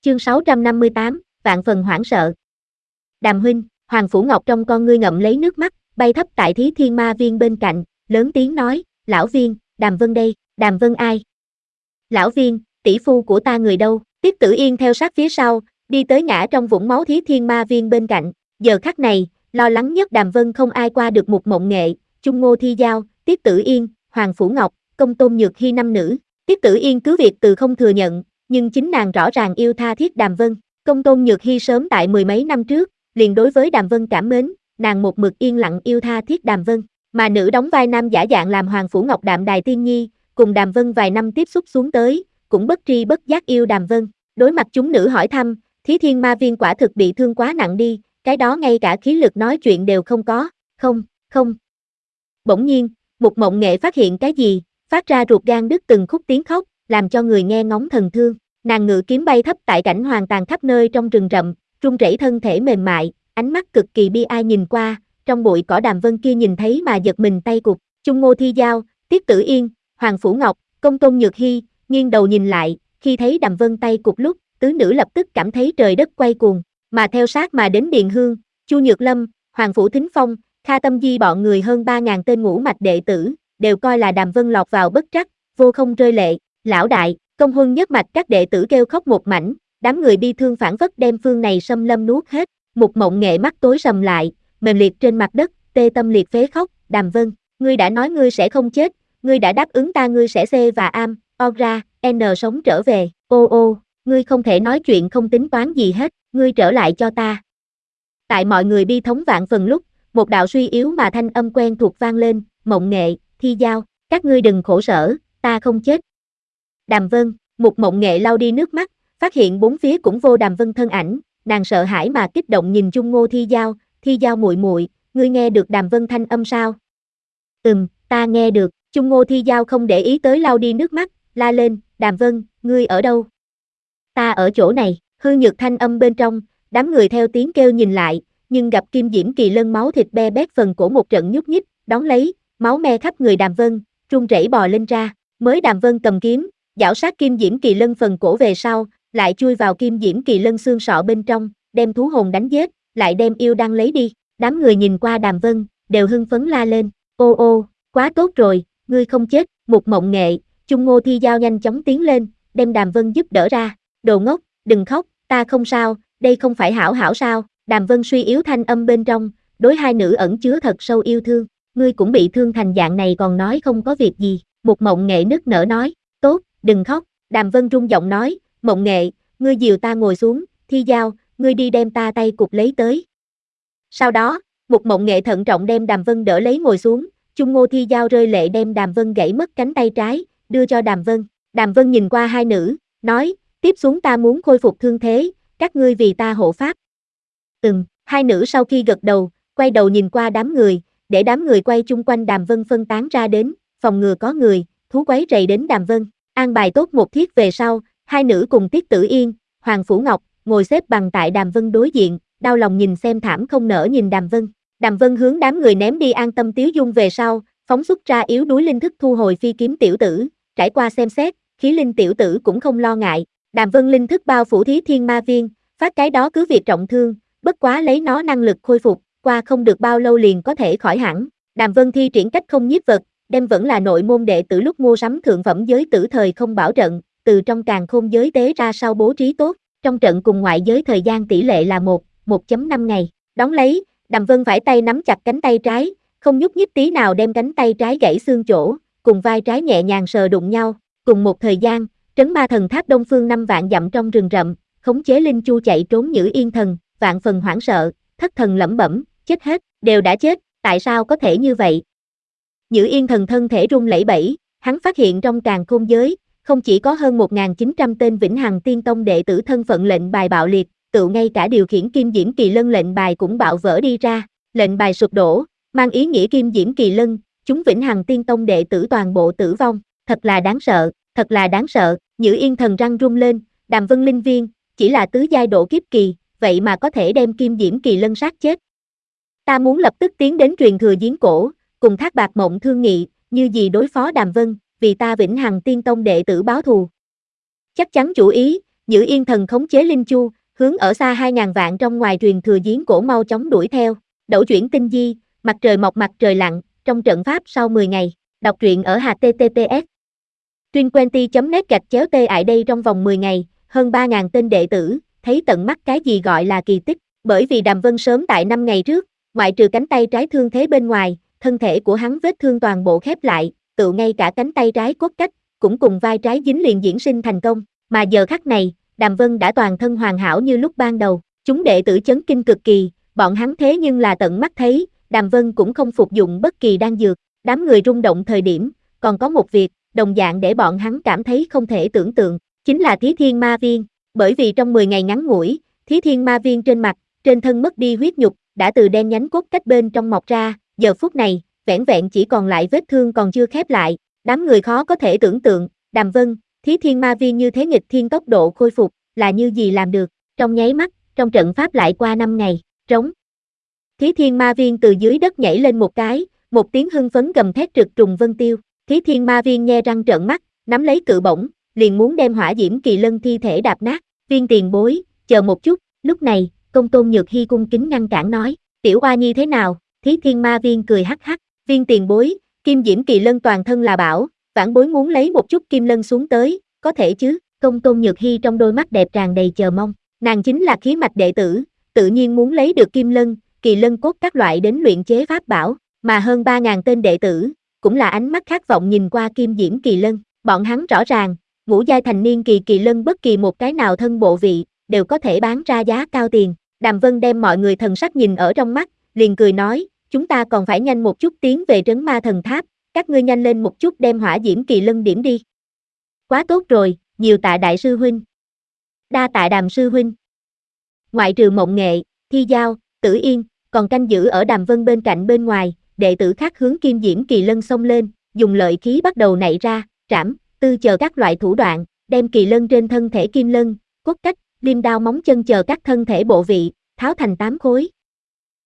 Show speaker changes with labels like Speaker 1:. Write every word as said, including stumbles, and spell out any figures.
Speaker 1: Chương sáu trăm năm mươi tám, vạn phần hoảng sợ. Đàm huynh, Hoàng Phủ Ngọc trong con ngươi ngậm lấy nước mắt, bay thấp tại Thí Thiên Ma Viên bên cạnh, lớn tiếng nói, lão viên, Đàm Vân đây. Đàm Vân ai? Lão viên, tỷ phu của ta người đâu? Tiết Tử Yên theo sát phía sau, đi tới ngã trong vũng máu Thí Thiên Ma Viên bên cạnh. Giờ khắc này, lo lắng nhất Đàm Vân không ai qua được Mục Mộng Nghệ, Chung Ngô Thi Giao, Tiết Tử Yên, Hoàng Phủ Ngọc, Công Tôn Nhược Hy năm nữ. Tiết Tử Yên cứ việc từ không thừa nhận, nhưng chính nàng rõ ràng yêu tha thiết Đàm Vân. Công Tôn Nhược Hy sớm tại mười mấy năm trước, liền đối với Đàm Vân cảm mến, nàng một mực yên lặng yêu tha thiết Đàm Vân. Mà nữ đóng vai nam giả dạng làm Hoàng Phủ Ngọc Đạm Đài Tiên Nhi, cùng Đàm Vân vài năm tiếp xúc xuống tới, cũng bất tri bất giác yêu Đàm Vân. Đối mặt chúng nữ hỏi thăm, Thí Thiên Ma Viên quả thực bị thương quá nặng đi, cái đó ngay cả khí lực nói chuyện đều không có. Không, không. Bỗng nhiên, Mục Mộng Nghệ phát hiện cái gì, phát ra ruột gan đứt từng khúc tiếng khóc, làm cho người nghe ngóng thần thương. Nàng ngự kiếm bay thấp tại cảnh hoàng tàn khắp nơi trong rừng rậm, run rẩy thân thể mềm mại, ánh mắt cực kỳ bi ai nhìn qua, trong bụi cỏ Đàm Vân kia nhìn thấy mà giật mình tay cụt. Chung Ngô Thi Giao, Tiết Tử Yên, Hoàng Phủ Ngọc, Công Tôn Nhược Hy, nghiêng đầu nhìn lại, khi thấy Đàm Vân tay cụt lúc, tứ nữ lập tức cảm thấy trời đất quay cuồng, mà theo sát mà đến Điền Hương, Chu Nhược Lâm, Hoàng Phủ Thính Phong, Kha Tâm Di bọn người hơn ba ngàn tên ngũ mạch đệ tử, đều coi là Đàm Vân lọt vào bất trắc, vô không rơi lệ. Lão đại, Công Huân nhất mạch các đệ tử kêu khóc một mảnh, đám người bi thương phản phất đem phương này xâm lâm nuốt hết. Mục Mộng Nghệ mắt tối sầm lại, mềm liệt trên mặt đất, tê tâm liệt phế khóc. Đàm Vân, ngươi đã nói ngươi sẽ không chết, ngươi đã đáp ứng ta ngươi sẽ C và am, o ra, n sống trở về. Ô ô, ngươi không thể nói chuyện không tính toán gì hết, ngươi trở lại cho ta. Tại mọi người bi thống vạn phần lúc, một đạo suy yếu mà thanh âm quen thuộc vang lên, Mộng Nghệ, Thi Giao, các ngươi đừng khổ sở, ta không chết. Đàm Vân, Mục Mộng Nghệ lau đi nước mắt, phát hiện bốn phía cũng vô Đàm Vân thân ảnh, nàng sợ hãi mà kích động nhìn Chung Ngô Thi Giao, Thi Giao muội muội, ngươi nghe được Đàm Vân thanh âm sao? Ừm, ta nghe được. Chung Ngô Thi Giao không để ý tới lau đi nước mắt, la lên, Đàm Vân, ngươi ở đâu? Ta ở chỗ này. Hư nhược thanh âm bên trong, đám người theo tiếng kêu nhìn lại, nhưng gặp Kim Diễm Kỳ Lân máu thịt be bét phần cổ một trận nhúc nhích, đón lấy, máu me khắp người Đàm Vân, run rẩy bò lên ra. Mới Đàm Vân cầm kiếm, giảo sát Kim Diễm Kỳ Lân phần cổ về sau, lại chui vào Kim Diễm Kỳ Lân xương sọ bên trong, đem thú hồn đánh giết, lại đem yêu đăng lấy đi. Đám người nhìn qua Đàm Vân, đều hưng phấn la lên, ô ô, quá tốt rồi, ngươi không chết. Mục Mộng Nghệ, Chung Ngô Thi Giao nhanh chóng tiến lên, đem Đàm Vân giúp đỡ ra. Đồ ngốc, đừng khóc, ta không sao, đây không phải hảo hảo sao? Đàm Vân suy yếu thanh âm bên trong, đối hai nữ ẩn chứa thật sâu yêu thương. Ngươi cũng bị thương thành dạng này còn nói không có việc gì. Mục Mộng Nghệ nức nở nói, tốt, đừng khóc. Đàm Vân run giọng nói, Mộng Nghệ, ngươi dìu ta ngồi xuống, Thi Giao, ngươi đi đem ta tay cụt lấy tới. Sau đó, Mục Mộng Nghệ thận trọng đem Đàm Vân đỡ lấy ngồi xuống, Chung Ngô Thi Giao rơi lệ đem Đàm Vân gãy mất cánh tay trái, đưa cho Đàm Vân. Đàm Vân nhìn qua hai nữ, nói, tiếp xuống ta muốn khôi phục thương thế, các ngươi vì ta hộ pháp. Ừm, hai nữ sau khi gật đầu, quay đầu nhìn qua đám người, để đám người quay chung quanh Đàm Vân phân tán ra đến, phòng ngừa có người, thú quấy rầy đến Đàm Vân. An bài tốt một thiết về sau, hai nữ cùng Tiết Tử Yên, Hoàng Phủ Ngọc, ngồi xếp bằng tại Đàm Vân đối diện, đau lòng nhìn xem thảm không nỡ nhìn Đàm Vân. Đàm Vân hướng đám người ném đi an tâm tiếu dung về sau, phóng xuất ra yếu đuối linh thức thu hồi phi kiếm tiểu tử, trải qua xem xét, khí linh tiểu tử cũng không lo ngại. Đàm Vân linh thức bao phủ Thí Thiên Ma Viên, phát cái đó cứ việc trọng thương, bất quá lấy nó năng lực khôi phục, qua không được bao lâu liền có thể khỏi hẳn. Đàm Vân thi triển cách không nhiếp vật, đem vẫn là nội môn đệ tử lúc mua sắm thượng phẩm giới tử thời không bảo trận, từ trong càn khôn giới tế ra sau bố trí tốt, trong trận cùng ngoại giới thời gian tỷ lệ là một, một chấm năm ngày. Đón lấy, Đàm Vân phải tay nắm chặt cánh tay trái, không nhúc nhích tí nào đem cánh tay trái gãy xương chỗ, cùng vai trái nhẹ nhàng sờ đụng nhau. Cùng một thời gian, trấn ma thần tháp đông phương năm vạn dặm trong rừng rậm, khống chế linh chu chạy trốn Nhữ Yên Thần, vạn phần hoảng sợ, thất thần lẩm bẩm, chết hết, đều đã chết, tại sao có thể như vậy? Nhữ Yên Thần thân thể run lẩy bẩy, hắn phát hiện trong càn khôn giới, không chỉ có hơn một nghìn chín trăm tên Vĩnh Hằng Tiên Tông đệ tử thân phận lệnh bài bạo liệt, tự ngay cả điều khiển Kim Diễm Kỳ Lân lệnh bài cũng bạo vỡ đi ra, lệnh bài sụp đổ, mang ý nghĩa Kim Diễm Kỳ Lân, chúng Vĩnh Hằng Tiên Tông đệ tử toàn bộ tử vong, thật là đáng sợ, thật là đáng sợ. Nhữ Yên Thần răng rung lên, Đàm Vân linh viên, chỉ là tứ giai độ kiếp kỳ, vậy mà có thể đem Kim Diễm Kỳ Lân sát chết. Ta muốn lập tức tiến đến truyền thừa giếng cổ, cùng Thác Bạc Mộng thương nghị, như gì đối phó Đàm Vân, vì ta Vĩnh Hằng Tiên Tông đệ tử báo thù. Chắc chắn chủ ý, Giữ Yên Thần khống chế Linh Chu, hướng ở xa hai ngàn vạn trong ngoài truyền thừa giếng cổ mau chóng đuổi theo. Đẩu chuyển tinh di, mặt trời mọc mặt trời lặn, trong trận pháp sau mười ngày. Đọc truyện ở H T T P S Trinquenty chấm net gạch chéo tê ại đây trong vòng mười ngày, hơn ba ngàn tên đệ tử, thấy tận mắt cái gì gọi là kỳ tích. Bởi vì Đàm Vân sớm tại năm ngày trước, ngoại trừ cánh tay trái thương thế bên ngoài, thân thể của hắn vết thương toàn bộ khép lại, tựu ngay cả cánh tay trái cốt cách, cũng cùng vai trái dính liền diễn sinh thành công. Mà giờ khắc này, Đàm Vân đã toàn thân hoàn hảo như lúc ban đầu. Chúng đệ tử chấn kinh cực kỳ, bọn hắn thế nhưng là tận mắt thấy, Đàm Vân cũng không phục dụng bất kỳ đan dược. Đám người rung động thời điểm, còn có một việc, đồng dạng để bọn hắn cảm thấy không thể tưởng tượng, chính là Thí Thiên Ma Viên. Bởi vì trong mười ngày ngắn ngủi, Thí Thiên Ma Viên trên mặt, trên thân mất đi huyết nhục, đã từ đen nhánh cốt cách bên trong mọc ra, giờ phút này, vẻn vẹn chỉ còn lại vết thương còn chưa khép lại. Đám người khó có thể tưởng tượng, Đàm Vân, Thí Thiên Ma Viên như thế nghịch thiên tốc độ khôi phục, là như gì làm được. Trong nháy mắt, trong trận pháp lại qua năm ngày, trống. Thí Thiên Ma Viên từ dưới đất nhảy lên một cái, một tiếng hưng phấn gầm thét trực trùng vân tiêu. Thí Thiên Ma Viên nhe răng trợn mắt, nắm lấy cự bổng, liền muốn đem Hỏa Diễm Kỳ Lân thi thể đạp nát. Viên tiền bối, chờ một chút. Lúc này, Công Tôn Nhược Hy cung kính ngăn cản nói, tiểu oa nhi thế nào? Thí Thiên Ma Viên cười hắc hắc, Viên tiền bối, Kim Diễm Kỳ Lân toàn thân là bảo, vãn bối muốn lấy một chút kim lân xuống tới, có thể chứ? Công Tôn Nhược Hy trong đôi mắt đẹp tràn đầy chờ mong, nàng chính là khí mạch đệ tử, tự nhiên muốn lấy được kim lân, kỳ lân cốt các loại đến luyện chế pháp bảo, mà hơn ba ngàn tên đệ tử, cũng là ánh mắt khát vọng nhìn qua Kim Diễm Kỳ Lân. Bọn hắn rõ ràng, ngũ giai thành niên kỳ kỳ lân bất kỳ một cái nào thân bộ vị, đều có thể bán ra giá cao tiền. Đàm Vân đem mọi người thần sắc nhìn ở trong mắt, liền cười nói, chúng ta còn phải nhanh một chút tiến về trấn ma thần tháp, các ngươi nhanh lên một chút đem Hỏa Diễm Kỳ Lân điểm đi. Quá tốt rồi, nhiều tạ đại sư huynh. Đa tạ Đàm sư huynh. Ngoại trừ Mộng Nghệ, Thi Giao, Tử Yên, còn canh giữ ở Đàm Vân bên cạnh bên ngoài, đệ tử khác hướng Kim Diễm Kỳ Lân xông lên, dùng lợi khí bắt đầu nảy ra, trảm, tư chờ các loại thủ đoạn, đem kỳ lân trên thân thể kim lân, cốt cách, liêm đao móng chân chờ các thân thể bộ vị, tháo thành tám khối.